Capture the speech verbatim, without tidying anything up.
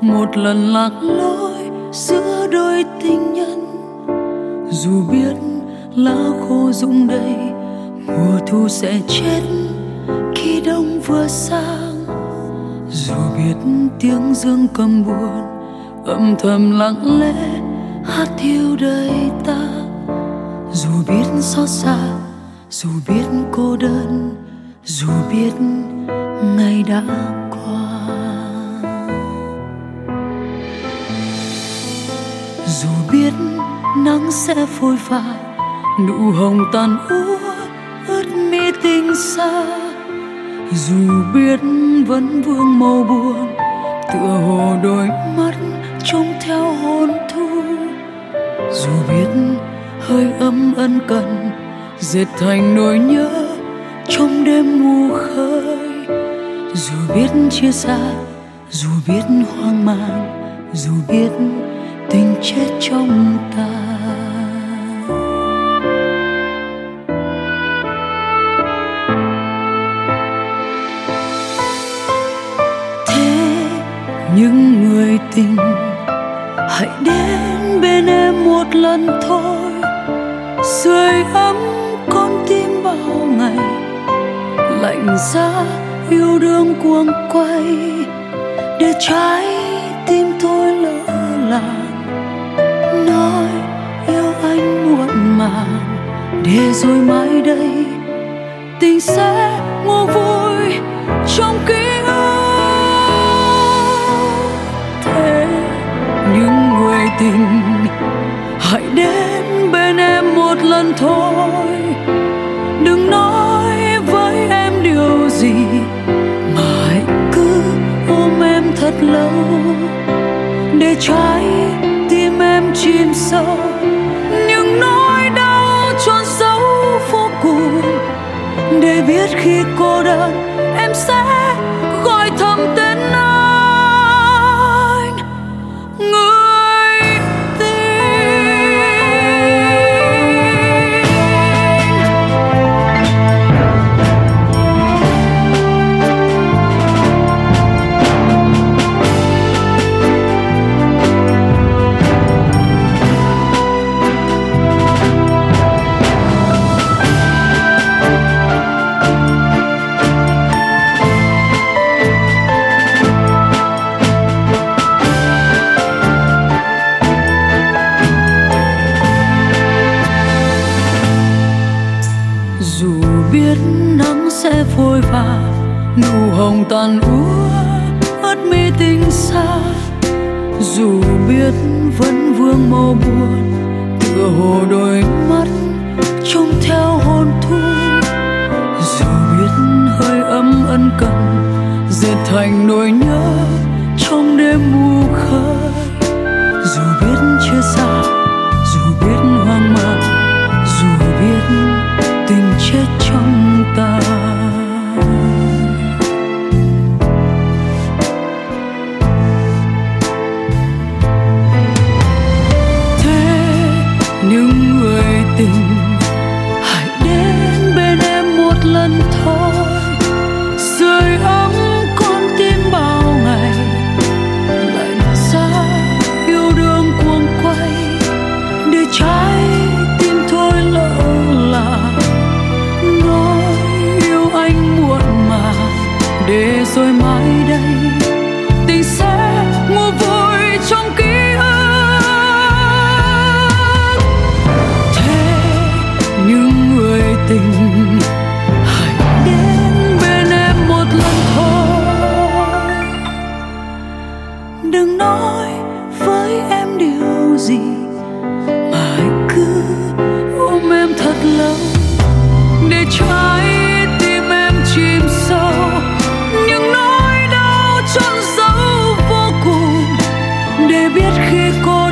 một lần lạc lối giữa đôi tình nhân. Dù biết lá khô rụng đầy, mùa thu sẽ chết khi đông vừa sang. Dù biết tiếng dương cầm buồn âm thầm lặng lẽ hát thiêu đời ta. Dù biết xót xa, dù biết cô đơn, dù biết ngày đã qua. Dù biết nắng sẽ phôi pha, nụ hồng tàn úa ướt mi tình xa. Dù biết vẫn vương màu buồn, tựa hồ đôi mắt trông theo hồn thu. Dù biết hơi ấm ân cần dệt thành nỗi nhớ trong đêm mù khơi. Dù biết chia xa, dù biết hoang mang, dù biết tình chết trong ta. Thế những người tình hãy đến bên em một lần thôi, sưởi ấm con tim bao ngày. Lạnh giá yêu đương cuồng quay, để trái tim tôi lỡ làng. Nói yêu anh muộn màng, để rồi mai đây tình sẽ mua vui trong ký ức. Thế những người tình hãy đến bên em một lần thôi, đừng nói với em điều gì, mà hãy cứ ôm em thật lâu, để trái tim em chìm sâu những nỗi đau trôn giấu vô cùng. Để biết khi cô đơn em sẽ gọi thầm tên anh, người tình. Dù biết nắng sẽ phôi pha, nụ hồng tàn úa ướt mi tình xa. Dù biết vẫn vương màu buồn, tựa hồ đôi mắt trông theo hồn thu. Dù biết hơi ấm ân cần dệt thành nỗi nhớ trong đêm mù khơi. Dù biết chia xa, dù biết hoang mang, dù biết tình chết trong ta. Thế những người tình hãy đến bên em một lần thôi, sưởi ấm con tim bao ngày. Lạnh giá yêu đương cuồng quay, để trái tim thôi lỡ làng. Nói yêu anh muộn màng, để rồi mai đây tình sẽ mua vui trong ký ức. Thế những người tình hãy đến bên em một lần thôi, đừng nói với em điều gì, mà hãy cứ ôm em thật lâu, để trái tim em chìm sâu những nỗi đau trôn giấu vô cùng. Để biết khi cô